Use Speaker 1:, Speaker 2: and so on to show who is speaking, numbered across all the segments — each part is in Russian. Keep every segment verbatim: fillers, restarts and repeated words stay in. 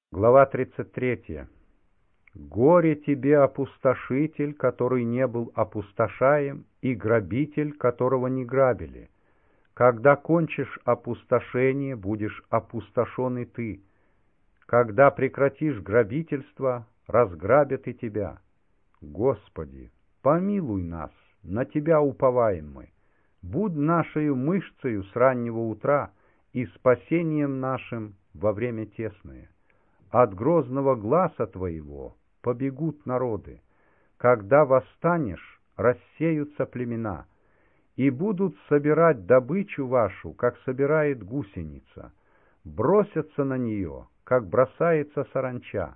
Speaker 1: Глава тридцать третья. Горе тебе, опустошитель, который не был опустошаем, и грабитель, которого не грабили. Когда кончишь опустошение, будешь опустошен и ты. Когда прекратишь грабительство, разграбят и тебя. Господи, помилуй нас, на Тебя уповаем мы. Будь нашею мышцею с раннего утра и спасением нашим во время тесное. От грозного гласа Твоего побегут народы. Когда восстанешь, рассеются племена, и будут собирать добычу вашу, как собирает гусеница, бросятся на нее, как бросается саранча.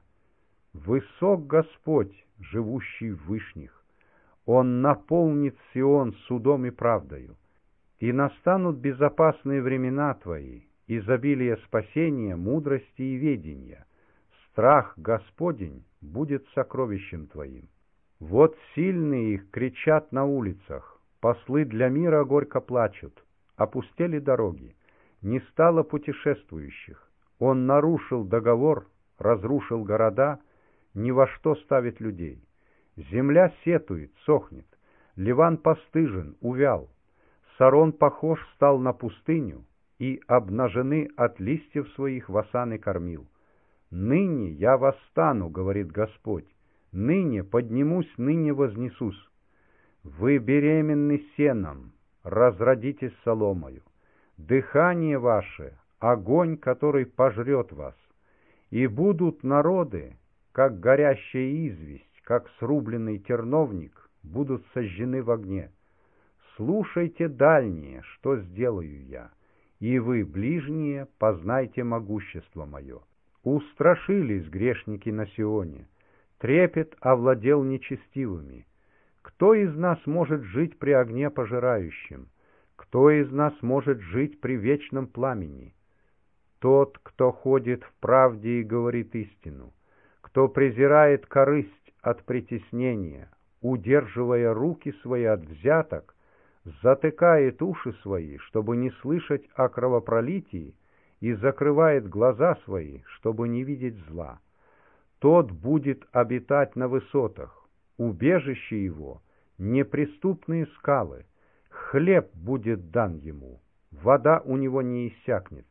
Speaker 1: Высок Господь, живущий в вышних, Он наполнит Сион судом и правдою, и настанут безопасные времена Твои, изобилие спасения, мудрости и ведения. Страх Господень будет сокровищем Твоим. Вот сильные их кричат на улицах, послы для мира горько плачут, опустели дороги, не стало путешествующих. Он нарушил договор, разрушил города, ни во что ставит людей. Земля сетует, сохнет, Ливан постыжен, увял, Сарон похож стал на пустыню, и обнажены от листьев своих васаны кормил. «Ныне я восстану, — говорит Господь, — ныне поднимусь, ныне вознесусь. Вы беременны сеном, разродитесь соломою. Дыхание ваше — огонь, который пожрет вас. И будут народы, как горящая известь, как срубленный терновник, будут сожжены в огне. Слушайте, дальние, что сделаю я, и вы, ближние, познайте могущество мое». Устрашились грешники на Сионе, трепет овладел нечестивыми. Кто из нас может жить при огне пожирающем? Кто из нас может жить при вечном пламени? Тот, кто ходит в правде и говорит истину, кто презирает корысть от притеснения, удерживая руки свои от взяток, затыкает уши свои, чтобы не слышать о кровопролитии, и закрывает глаза свои, чтобы не видеть зла. Тот будет обитать на высотах, убежище его — неприступные скалы, хлеб будет дан ему, вода у него не иссякнет.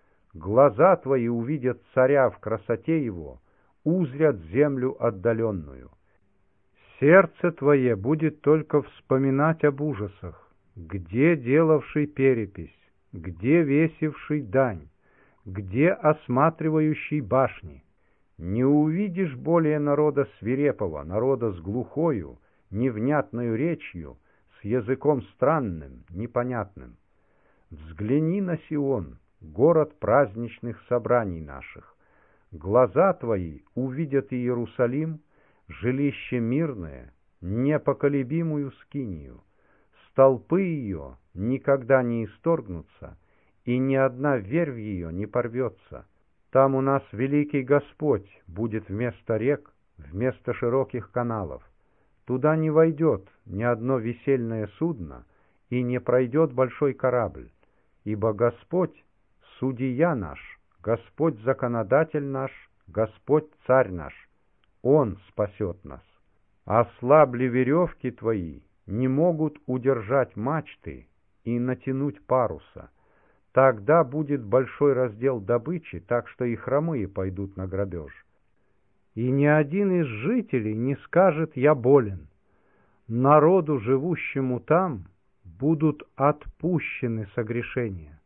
Speaker 1: Глаза твои увидят царя в красоте его, узрят землю отдаленную. Сердце твое будет только вспоминать об ужасах, где делавший перепись, где весивший дань, где осматривающий башни. Не увидишь более народа свирепого, народа с глухою, невнятною речью, с языком странным, непонятным. Взгляни на Сион, город праздничных собраний наших. Глаза твои увидят Иерусалим, жилище мирное, непоколебимую скинию. Столпы ее никогда не исторгнутся, и ни одна вервь ее не порвется. Там у нас великий Господь будет вместо рек, вместо широких каналов. Туда не войдет ни одно весельное судно, и не пройдет большой корабль, ибо Господь — судья наш, Господь — законодатель наш, Господь — царь наш. Он спасет нас. Ослабли веревки твои, не могут удержать мачты и натянуть паруса. Тогда будет большой раздел добычи, так что и хромые пойдут на грабеж. И ни один из жителей не скажет: «Я болен». Народу, живущему там, будут отпущены согрешения.